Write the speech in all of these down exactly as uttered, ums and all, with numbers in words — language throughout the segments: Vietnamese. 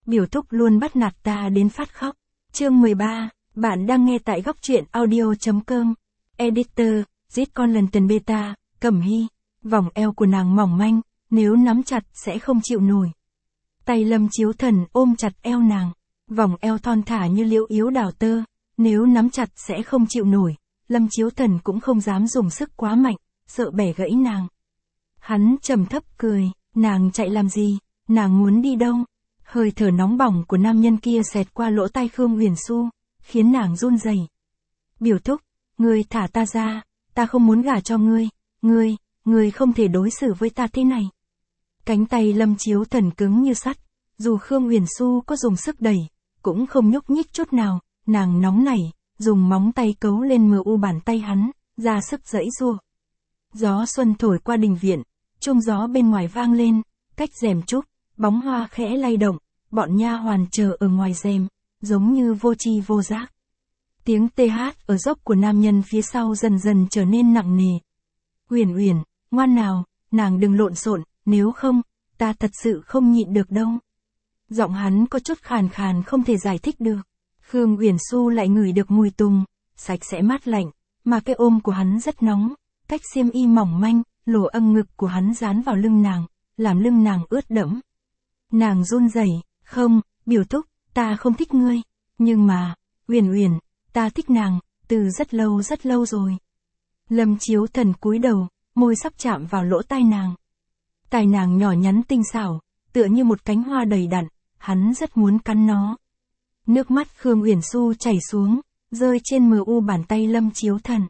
biểu thúc luôn bắt nạt ta đến phát khóc. Chương mười ba, bạn đang nghe tại góc truyện audio.com. Editor, Zit con lần tần beta, Cẩm Hy. Vòng eo của nàng mỏng manh, nếu nắm chặt sẽ không chịu nổi. Tay Lâm Chiếu Thần ôm chặt eo nàng. Vòng eo thon thả như liễu yếu đào tơ, nếu nắm chặt sẽ không chịu nổi. Lâm Chiếu Thần cũng không dám dùng sức quá mạnh, sợ bẻ gãy nàng. Hắn trầm thấp cười, nàng chạy làm gì, nàng muốn đi đâu? Hơi thở nóng bỏng của nam nhân kia xẹt qua lỗ tai Khương Uyển Xu, khiến nàng run rẩy. Biểu thúc, ngươi thả ta ra, ta không muốn gả cho ngươi, ngươi, ngươi không thể đối xử với ta thế này. Cánh tay Lâm Chiếu Thần cứng như sắt, dù Khương Uyển Xu có dùng sức đẩy, cũng không nhúc nhích chút nào, nàng nóng nảy, dùng móng tay cấu lên mờ u bàn tay hắn, ra sức giãy giụa. Gió xuân thổi qua đình viện, chuông gió bên ngoài vang lên, cách rèm trúc, bóng hoa khẽ lay động, bọn nha hoàn chờ ở ngoài rèm, giống như vô tri vô giác. Tiếng tê hát ở dốc của nam nhân phía sau dần dần trở nên nặng nề. Uyển Uyển, ngoan nào, nàng đừng lộn xộn, nếu không, ta thật sự không nhịn được đâu. Giọng hắn có chút khàn khàn không thể giải thích được. Khương Uyển Xu lại ngửi được mùi tùng, sạch sẽ mát lạnh, mà cái ôm của hắn rất nóng, cách xiêm y mỏng manh, lỗ âng ngực của hắn dán vào lưng nàng, làm lưng nàng ướt đẫm. Nàng run rẩy, không, biểu thúc, ta không thích ngươi, nhưng mà, Uyển Uyển, ta thích nàng, từ rất lâu rất lâu rồi. Lâm Chiếu Thần cúi đầu, môi sắp chạm vào lỗ tai nàng. Tai nàng nhỏ nhắn tinh xảo, tựa như một cánh hoa đầy đặn, hắn rất muốn cắn nó. Nước mắt Khương Uyển Xu chảy xuống, rơi trên mờ u bàn tay Lâm Chiếu Thần.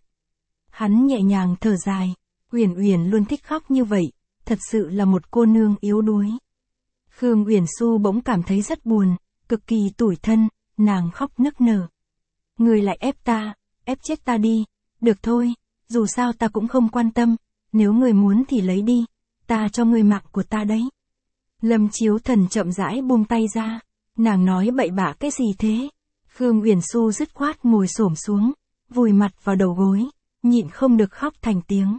Hắn nhẹ nhàng thở dài, Uyển Uyển luôn thích khóc như vậy, thật sự là một cô nương yếu đuối. Khương Uyển Xu bỗng cảm thấy rất buồn, cực kỳ tủi thân, nàng khóc nức nở. Ngươi lại ép ta, ép chết ta đi, được thôi, dù sao ta cũng không quan tâm, nếu ngươi muốn thì lấy đi, ta cho ngươi mạng của ta đấy. Lâm Chiếu Thần chậm rãi buông tay ra, nàng nói bậy bạ cái gì thế? Khương Uyển Xu dứt khoát ngồi xổm xuống, vùi mặt vào đầu gối, nhịn không được khóc thành tiếng.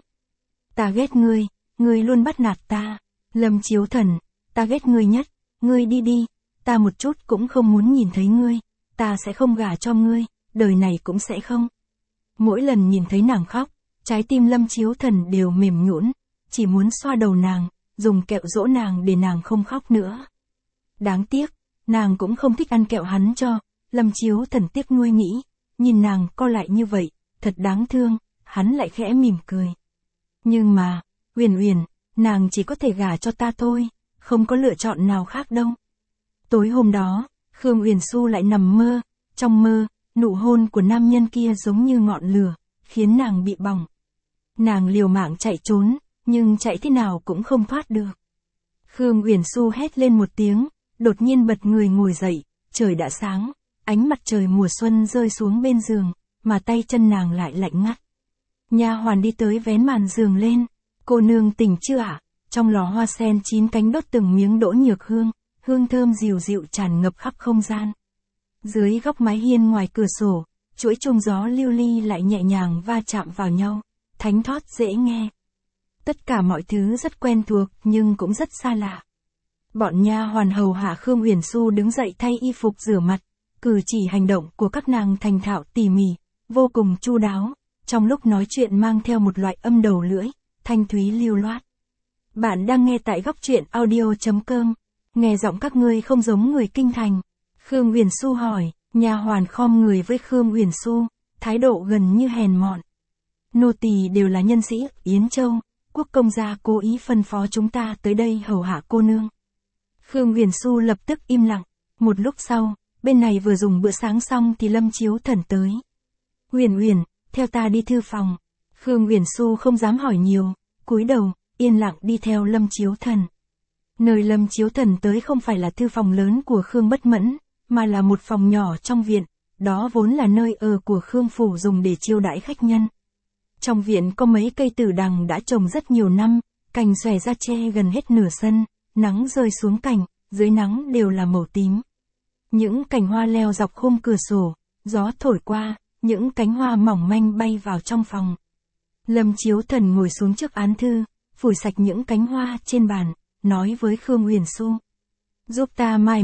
Ta ghét ngươi, ngươi luôn bắt nạt ta. Lâm Chiếu Thần, ta ghét ngươi nhất, ngươi đi đi, ta một chút cũng không muốn nhìn thấy ngươi, ta sẽ không gả cho ngươi, đời này cũng sẽ không. Mỗi lần nhìn thấy nàng khóc, trái tim Lâm Chiếu Thần đều mềm nhũn, chỉ muốn xoa đầu nàng, dùng kẹo dỗ nàng để nàng không khóc nữa. Đáng tiếc, nàng cũng không thích ăn kẹo hắn cho, Lâm Chiếu Thần tiếc nuối nghĩ, nhìn nàng co lại như vậy, thật đáng thương, hắn lại khẽ mỉm cười. Nhưng mà, Uyển Uyển, nàng chỉ có thể gả cho ta thôi, không có lựa chọn nào khác đâu. Tối hôm đó, Khương Uyển Xu lại nằm mơ, trong mơ, nụ hôn của nam nhân kia giống như ngọn lửa, khiến nàng bị bỏng. Nàng liều mạng chạy trốn, nhưng chạy thế nào cũng không thoát được. Khương Uyển Xu hét lên một tiếng, đột nhiên bật người ngồi dậy, trời đã sáng, ánh mặt trời mùa xuân rơi xuống bên giường, mà tay chân nàng lại lạnh ngắt. Nha hoàn đi tới vén màn giường lên, cô nương tỉnh chưa ạ? Trong lò hoa sen chín cánh đốt từng miếng đỗ nhược hương, hương thơm dịu dịu tràn ngập khắp không gian. Dưới góc mái hiên ngoài cửa sổ, chuỗi chuông gió lưu ly lại nhẹ nhàng va chạm vào nhau, thánh thót dễ nghe. Tất cả mọi thứ rất quen thuộc nhưng cũng rất xa lạ. Bọn nha hoàn hầu hạ Khương Uyển Xu đứng dậy thay y phục rửa mặt, cử chỉ hành động của các nàng thành thạo tỉ mỉ, vô cùng chu đáo, trong lúc nói chuyện mang theo một loại âm đầu lưỡi, thanh thúy lưu loát. Bạn đang nghe tại góc truyện audio.com, nghe giọng các ngươi không giống người kinh thành. Khương Uyển Xu hỏi, nha hoàn khom người với Khương Uyển Xu, thái độ gần như hèn mọn. Nô tỳ đều là nhân sĩ Yến Châu, quốc công gia cố ý phân phó chúng ta tới đây hầu hạ cô nương. Khương Uyển Xu lập tức im lặng, một lúc sau, bên này vừa dùng bữa sáng xong thì Lâm Chiếu Thần tới. Uyển Uyển, theo ta đi thư phòng. Khương Uyển Xu không dám hỏi nhiều, cúi đầu, yên lặng đi theo Lâm Chiếu Thần. Nơi Lâm Chiếu Thần tới không phải là thư phòng lớn của Khương Bất Mẫn, mà là một phòng nhỏ trong viện, đó vốn là nơi ở của Khương phủ dùng để chiêu đãi khách nhân. Trong viện có mấy cây tử đằng đã trồng rất nhiều năm, cành xòe ra che gần hết nửa sân, nắng rơi xuống cành, dưới nắng đều là màu tím. Những cành hoa leo dọc khung cửa sổ, gió thổi qua, những cánh hoa mỏng manh bay vào trong phòng. Lâm Chiếu Thần ngồi xuống trước án thư, phủi sạch những cánh hoa trên bàn, nói với Khương Uyển Xu. Giúp ta mài mực.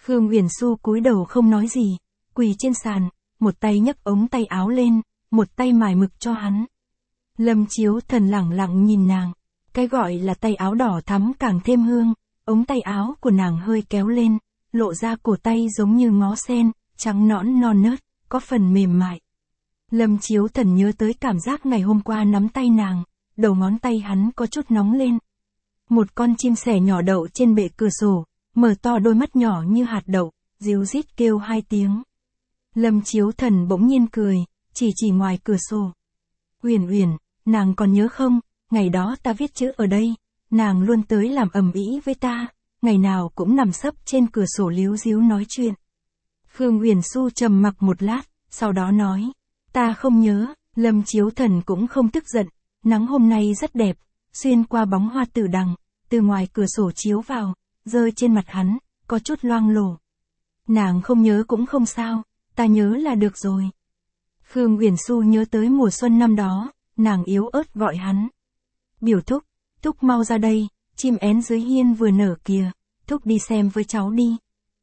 Khương Uyển Xu cúi đầu không nói gì, quỳ trên sàn, một tay nhấc ống tay áo lên, một tay mài mực cho hắn. Lâm Chiếu Thần lẳng lặng nhìn nàng, cái gọi là tay áo đỏ thắm càng thêm hương, ống tay áo của nàng hơi kéo lên, lộ ra cổ tay giống như ngó sen, trắng nõn non nớt, có phần mềm mại. Lâm Chiếu Thần nhớ tới cảm giác ngày hôm qua nắm tay nàng, đầu ngón tay hắn có chút nóng lên. Một con chim sẻ nhỏ đậu trên bệ cửa sổ, mở to đôi mắt nhỏ như hạt đậu, ríu rít kêu hai tiếng. Lâm Chiếu Thần bỗng nhiên cười, chỉ chỉ ngoài cửa sổ. Uyển Uyển, nàng còn nhớ không, ngày đó ta viết chữ ở đây, nàng luôn tới làm ầm ĩ với ta, ngày nào cũng nằm sấp trên cửa sổ líu ríu nói chuyện. Khương Uyển Xu trầm mặc một lát, sau đó nói, ta không nhớ. Lâm Chiếu Thần cũng không tức giận, nắng hôm nay rất đẹp, xuyên qua bóng hoa tử đằng, từ ngoài cửa sổ chiếu vào, rơi trên mặt hắn, có chút loang lổ. Nàng không nhớ cũng không sao, ta nhớ là được rồi. Khương Uyển Xu nhớ tới mùa xuân năm đó, nàng yếu ớt gọi hắn. Biểu thúc, thúc mau ra đây, chim én dưới hiên vừa nở kìa, thúc đi xem với cháu đi.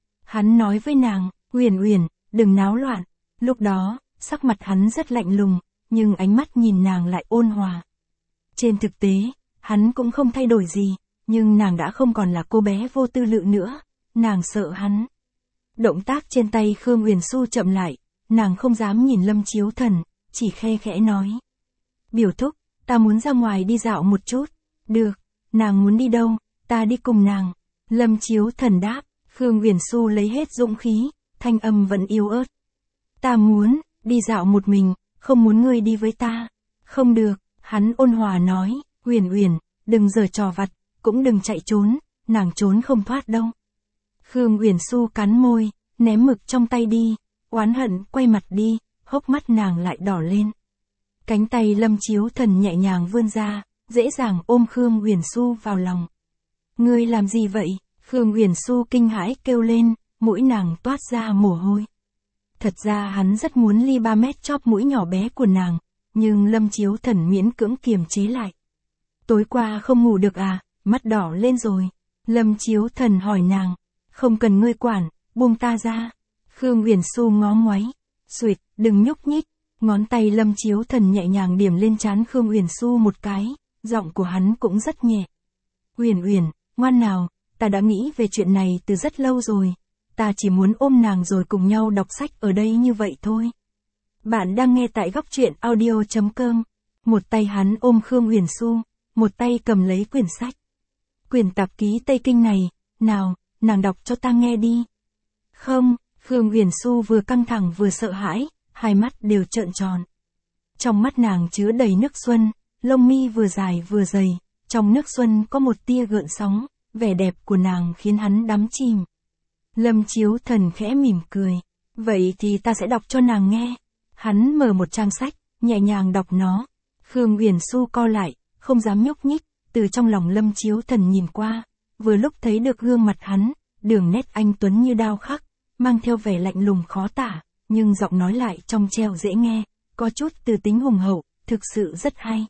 Hắn nói với nàng, Uyển Uyển, đừng náo loạn. Lúc đó, sắc mặt hắn rất lạnh lùng, nhưng ánh mắt nhìn nàng lại ôn hòa. Trên thực tế, hắn cũng không thay đổi gì, nhưng nàng đã không còn là cô bé vô tư lự nữa, nàng sợ hắn. Động tác trên tay Khương Uyển Xu chậm lại, nàng không dám nhìn Lâm Chiếu Thần, chỉ khe khẽ nói. Biểu thúc, ta muốn ra ngoài đi dạo một chút. Được, nàng muốn đi đâu, ta đi cùng nàng. Lâm Chiếu Thần đáp, Khương Uyển Xu lấy hết dũng khí, thanh âm vẫn yếu ớt. Ta muốn, đi dạo một mình, không muốn ngươi đi với ta. Không được, hắn ôn hòa nói, Uyển Uyển, đừng giở trò vặt, cũng đừng chạy trốn, nàng trốn không thoát đâu. Khương Uyển Xu cắn môi, ném mực trong tay đi, oán hận quay mặt đi, hốc mắt nàng lại đỏ lên. Cánh tay Lâm Chiếu Thần nhẹ nhàng vươn ra, dễ dàng ôm Khương Uyển Xu vào lòng. Ngươi làm gì vậy? Khương Uyển Xu kinh hãi kêu lên, mũi nàng toát ra mồ hôi. Thật ra hắn rất muốn ly ba mét chóp mũi nhỏ bé của nàng, nhưng Lâm Chiếu Thần miễn cưỡng kiềm chế lại. Tối qua không ngủ được à, mắt đỏ lên rồi. Lâm Chiếu Thần hỏi nàng, không cần ngươi quản, buông ta ra. Khương Uyển Xu ngó ngoáy, xuỵt, đừng nhúc nhích. Ngón tay Lâm Chiếu Thần nhẹ nhàng điểm lên trán Khương Uyển Xu một cái, giọng của hắn cũng rất nhẹ. Uyển Uyển, ngoan nào, ta đã nghĩ về chuyện này từ rất lâu rồi. Ta chỉ muốn ôm nàng rồi cùng nhau đọc sách ở đây như vậy thôi. Bạn đang nghe tại góc truyện audio chấm com. Một tay hắn ôm Khương Uyển Xu, một tay cầm lấy quyển sách. Quyển tạp ký Tây Kinh này, nào, nàng đọc cho ta nghe đi. Không, Khương Uyển Xu vừa căng thẳng vừa sợ hãi, hai mắt đều trợn tròn. Trong mắt nàng chứa đầy nước xuân, lông mi vừa dài vừa dày, trong nước xuân có một tia gợn sóng, vẻ đẹp của nàng khiến hắn đắm chìm. Lâm Chiếu Thần khẽ mỉm cười, vậy thì ta sẽ đọc cho nàng nghe. Hắn mở một trang sách, nhẹ nhàng đọc nó. Khương Uyển Xu co lại, không dám nhúc nhích, từ trong lòng Lâm Chiếu Thần nhìn qua, vừa lúc thấy được gương mặt hắn, đường nét anh tuấn như đao khắc, mang theo vẻ lạnh lùng khó tả, nhưng giọng nói lại trong trẻo dễ nghe, có chút từ tính hùng hậu, thực sự rất hay.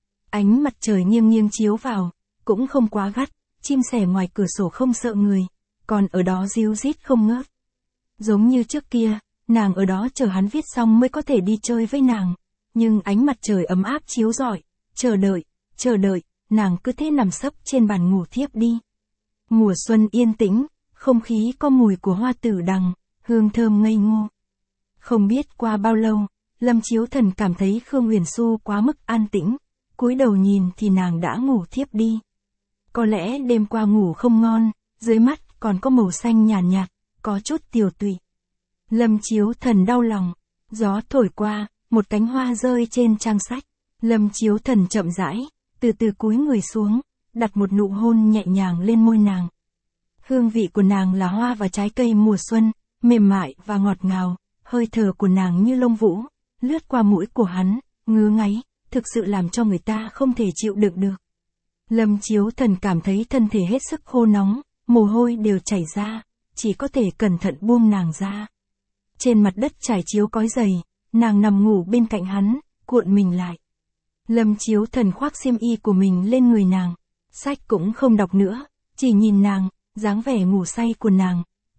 Ánh mặt trời nghiêng nghiêng chiếu vào, cũng không quá gắt, chim sẻ ngoài cửa sổ không sợ người, còn ở đó ríu rít không ngớt. Giống như trước kia, nàng ở đó chờ hắn viết xong mới có thể đi chơi với nàng, nhưng ánh mặt trời ấm áp chiếu rọi, chờ đợi, chờ đợi, nàng cứ thế nằm sấp trên bàn ngủ thiếp đi. Mùa xuân yên tĩnh, không khí có mùi của hoa tử đằng, hương thơm ngây ngô. Không biết qua bao lâu, Lâm Chiếu Thần cảm thấy Khương Uyển Xu quá mức an tĩnh, cúi đầu nhìn thì nàng đã ngủ thiếp đi. Có lẽ đêm qua ngủ không ngon, dưới mắt còn có màu xanh nhàn nhạt, nhạt, có chút tiều tụy. Lâm Chiếu Thần đau lòng, gió thổi qua, một cánh hoa rơi trên trang sách. Lâm Chiếu Thần chậm rãi, từ từ cúi người xuống, đặt một nụ hôn nhẹ nhàng lên môi nàng. Hương vị của nàng là hoa và trái cây mùa xuân, mềm mại và ngọt ngào, hơi thở của nàng như lông vũ, lướt qua mũi của hắn, ngứa ngáy, thực sự làm cho người ta không thể chịu đựng được. Lâm Chiếu Thần cảm thấy thân thể hết sức khô nóng, mồ hôi đều chảy ra, chỉ có thể cẩn thận buông nàng ra. Trên mặt đất trải chiếu cói dày, nàng nằm ngủ bên cạnh hắn, cuộn mình lại. Lâm Chiếu Thần khoác xiêm y của mình lên người nàng, sách cũng không đọc nữa, chỉ nhìn nàng, dáng vẻ ngủ say của nàng,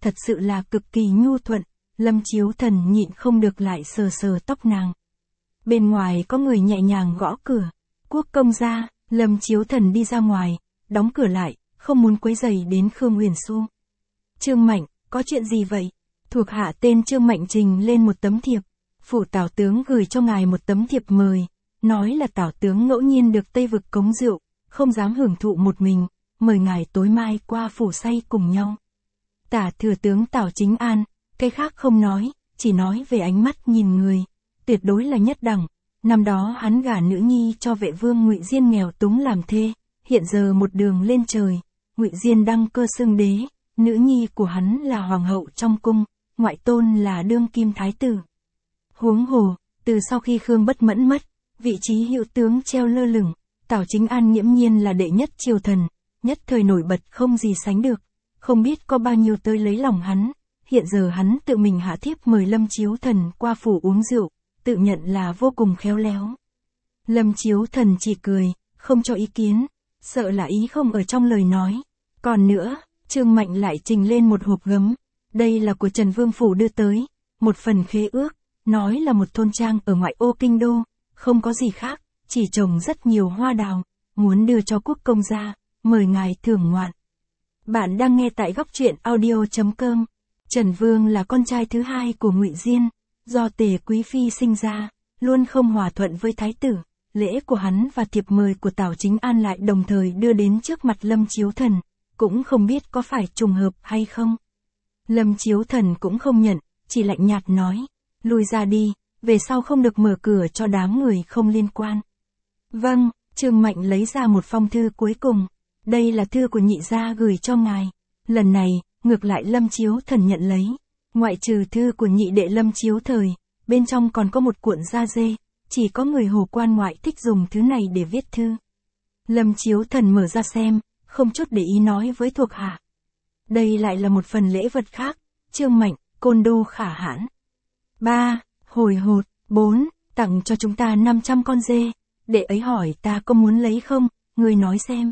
thật sự là cực kỳ nhu thuận, Lâm Chiếu Thần nhịn không được lại sờ sờ tóc nàng. Bên ngoài có người nhẹ nhàng gõ cửa, Quốc công gia, Lâm Chiếu Thần đi ra ngoài, đóng cửa lại, không muốn quấy rầy đến Khương Huyền Xu. Trương Mạnh, có chuyện gì vậy? Thuộc hạ tên Trương Mạnh trình lên một tấm thiệp, phủ Tào tướng gửi cho ngài một tấm thiệp mời, nói là Tào tướng ngẫu nhiên được Tây vực cống rượu, không dám hưởng thụ một mình, mời ngài tối mai qua phủ say cùng nhau. Tả thừa tướng Tào Chính An, cái khác không nói, chỉ nói về ánh mắt nhìn người, tuyệt đối là nhất đẳng. Năm đó hắn gả nữ nhi cho vệ vương Ngụy Diên nghèo túng làm thê, hiện giờ một đường lên trời, Ngụy Diên đăng cơ xưng đế, nữ nhi của hắn là hoàng hậu trong cung, ngoại tôn là đương kim thái tử. Huống hồ, từ sau khi Khương Bất Mẫn mất, vị trí hữu tướng treo lơ lửng, Tào Chính An nghiễm nhiên là đệ nhất triều thần, nhất thời nổi bật không gì sánh được, không biết có bao nhiêu tới lấy lòng hắn, hiện giờ hắn tự mình hạ thiếp mời Lâm Chiếu Thần qua phủ uống rượu, tự nhận là vô cùng khéo léo. Lâm Chiếu Thần chỉ cười, không cho ý kiến, sợ là ý không ở trong lời nói. Còn nữa, Trương Mạnh lại trình lên một hộp gấm, đây là của Trần Vương Phủ đưa tới, một phần khế ước, nói là một thôn trang ở ngoại ô kinh đô, không có gì khác, chỉ trồng rất nhiều hoa đào, muốn đưa cho quốc công gia, mời ngài thưởng ngoạn. Bạn đang nghe tại góc truyện audio chấm com. Trần Vương là con trai thứ hai của Ngụy Diên, do Tề Quý Phi sinh ra, luôn không hòa thuận với thái tử, lễ của hắn và thiệp mời của Tào Chính An lại đồng thời đưa đến trước mặt Lâm Chiếu Thần, cũng không biết có phải trùng hợp hay không. Lâm Chiếu Thần cũng không nhận, chỉ lạnh nhạt nói, lui ra đi, về sau không được mở cửa cho đám người không liên quan. Vâng, Trương Mạnh lấy ra một phong thư cuối cùng, đây là thư của nhị gia gửi cho ngài. Lần này, ngược lại Lâm Chiếu Thần nhận lấy, ngoại trừ thư của nhị đệ Lâm Chiếu Thời, bên trong còn có một cuộn da dê, chỉ có người Hồ quan ngoại thích dùng thứ này để viết thư. Lâm Chiếu Thần mở ra xem, không chút để ý nói với thuộc hạ. Đây lại là một phần lễ vật khác, Trương Mạnh, côn đô khả hãn. ba. Hồi hột, bốn. Tặng cho chúng ta năm trăm con dê, đệ ấy hỏi ta có muốn lấy không, người nói xem.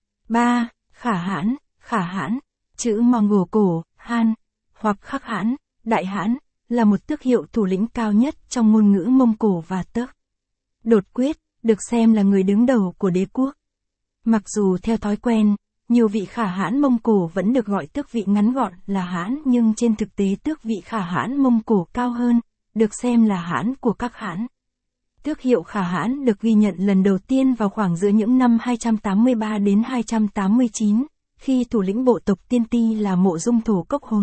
ba. Khả hãn, khả hãn, chữ Mongol cổ, Han, hoặc Khắc Hãn, Đại Hãn, là một tước hiệu thủ lĩnh cao nhất trong ngôn ngữ Mông Cổ và tước. Đột quyết, được xem là người đứng đầu của đế quốc. Mặc dù theo thói quen, nhiều vị khả hãn Mông Cổ vẫn được gọi tước vị ngắn gọn là hãn, nhưng trên thực tế tước vị khả hãn Mông Cổ cao hơn, được xem là hãn của các hãn. Tước hiệu khả hãn được ghi nhận lần đầu tiên vào khoảng giữa những năm hai trăm tám mươi ba đến hai trăm tám mươi chín, khi thủ lĩnh bộ tộc Tiên Ti là Mộ Dung Thổ Cốc Hồn.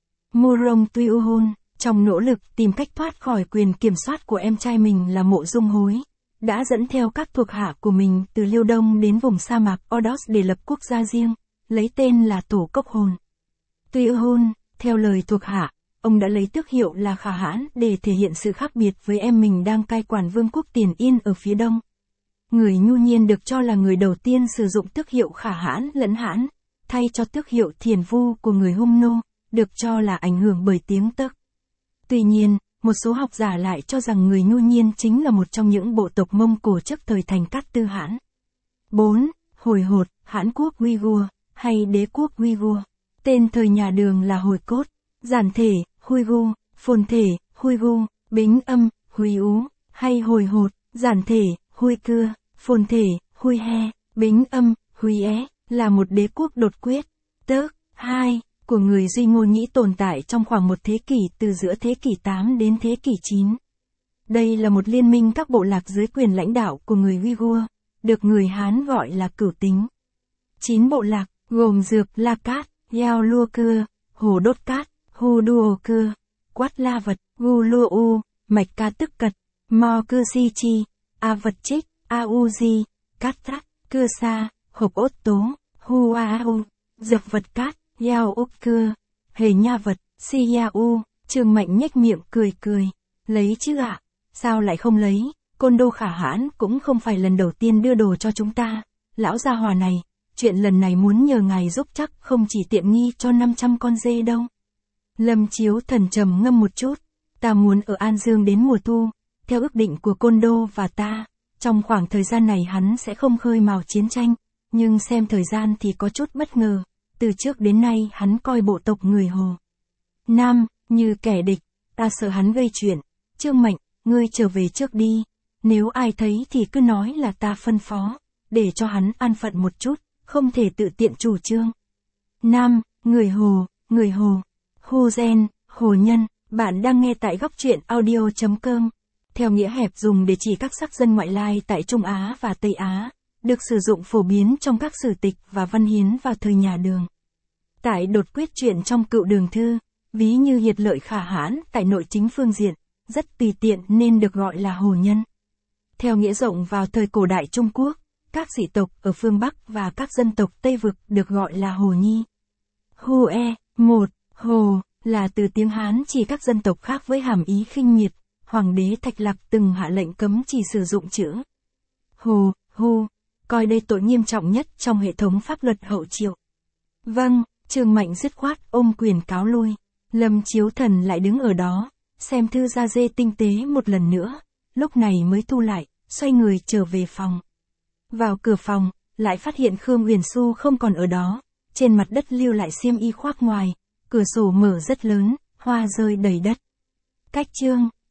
Murong Tui Hôn, trong nỗ lực tìm cách thoát khỏi quyền kiểm soát của em trai mình là Mộ Dung Hối, đã dẫn theo các thuộc hạ của mình từ Liêu Đông đến vùng sa mạc Ordos để lập quốc gia riêng, lấy tên là Tổ Cốc Hồn. Tui Hôn, theo lời thuộc hạ, ông đã lấy tước hiệu là khả hãn để thể hiện sự khác biệt với em mình đang cai quản vương quốc Tiền Yên ở phía đông. Người Nhu Nhiên được cho là người đầu tiên sử dụng tước hiệu khả hãn lẫn hãn, thay cho tước hiệu Thiền Vu của người Hung Nô, được cho là ảnh hưởng bởi tiếng tước. Tuy nhiên, một số học giả lại cho rằng người Nhu Nhiên chính là một trong những bộ tộc Mông Cổ trước thời thành Cát Tư Hãn. bốn. Hồi hột, Hãn quốc Uighur, hay đế quốc Uighur. Tên thời nhà Đường là Hồi Cốt, giản thể, Huigu, phồn thể, Huigu, bính âm, Huy Ú, hay Hồi hột, giản thể, Hui Cưa, phồn thể, Hui He, bính âm, Huy É, là một đế quốc đột quyết. Tước, hai, của người Duy Ngô Nhĩ tồn tại trong khoảng một thế kỷ từ giữa thế kỷ tám đến thế kỷ chín. Đây là một liên minh các bộ lạc dưới quyền lãnh đạo của người Uighur, được người Hán gọi là Cửu Tính. Chín bộ lạc, gồm Dược La Cát, Yao Lua Cưa, Hồ Đốt Cát, Hu Duo Cưa, Quát La Vật, Gu Lua U, Mạch Ca Tức Cật, Mo Cưa Si Chi, A Vật Trích, A U Di, Cát Thác, Cưa Sa, Hộp Ốt Tố, Hu A U, Dược Vật Cát, Yao Úc Cưa, Hề Nha Vật, Si Ya U. Trương Mạnh nhếch miệng cười cười, lấy chứ ạ, sao lại không lấy, côn đô khả hãn cũng không phải lần đầu tiên đưa đồ cho chúng ta, lão gia hòa này, chuyện lần này muốn nhờ ngài giúp chắc không chỉ tiện nghi cho năm trăm con dê đâu. Lâm Chiếu Thần trầm ngâm một chút, ta muốn ở An Dương đến mùa thu, theo ước định của côn đô và ta, trong khoảng thời gian này hắn sẽ không khơi mào chiến tranh, nhưng xem thời gian thì có chút bất ngờ, từ trước đến nay hắn coi bộ tộc người Hồ Nam, như kẻ địch, ta sợ hắn gây chuyện. Trương Mạnh, ngươi trở về trước đi. Nếu ai thấy thì cứ nói là ta phân phó, để cho hắn an phận một chút, không thể tự tiện chủ trương. Nam, người Hồ, người Hồ. Hồ Gen, Hồ Nhân, bạn đang nghe tại góc truyện audio.com. Theo nghĩa hẹp dùng để chỉ các sắc dân ngoại lai tại Trung Á và Tây Á, được sử dụng phổ biến trong các sử tịch và văn hiến vào thời nhà Đường. Tại đột quyết truyện trong Cựu Đường Thư, ví như hiệt lợi khả hãn tại nội chính phương diện, rất tùy tiện nên được gọi là Hồ Nhân. Theo nghĩa rộng vào thời cổ đại Trung Quốc, các dị tộc ở phương Bắc và các dân tộc Tây Vực được gọi là Hồ Nhi. Hồ e, một, Hồ, là từ tiếng Hán chỉ các dân tộc khác với hàm ý khinh miệt. Hoàng đế Thạch Lặc từng hạ lệnh cấm chỉ sử dụng chữ Hồ, Hu, coi đây tội nghiêm trọng nhất trong hệ thống pháp luật hậu Triệu. Vâng, Trương Mạnh dứt khoát ôm quyền cáo lui. Lâm Chiếu Thần lại đứng ở đó, xem thư da dê tinh tế một lần nữa, lúc này mới thu lại, xoay người trở về phòng. Vào cửa phòng, lại phát hiện Khương Uyển Xu không còn ở đó, trên mặt đất lưu lại xiêm y khoác ngoài, cửa sổ mở rất lớn, hoa rơi đầy đất. Cách chương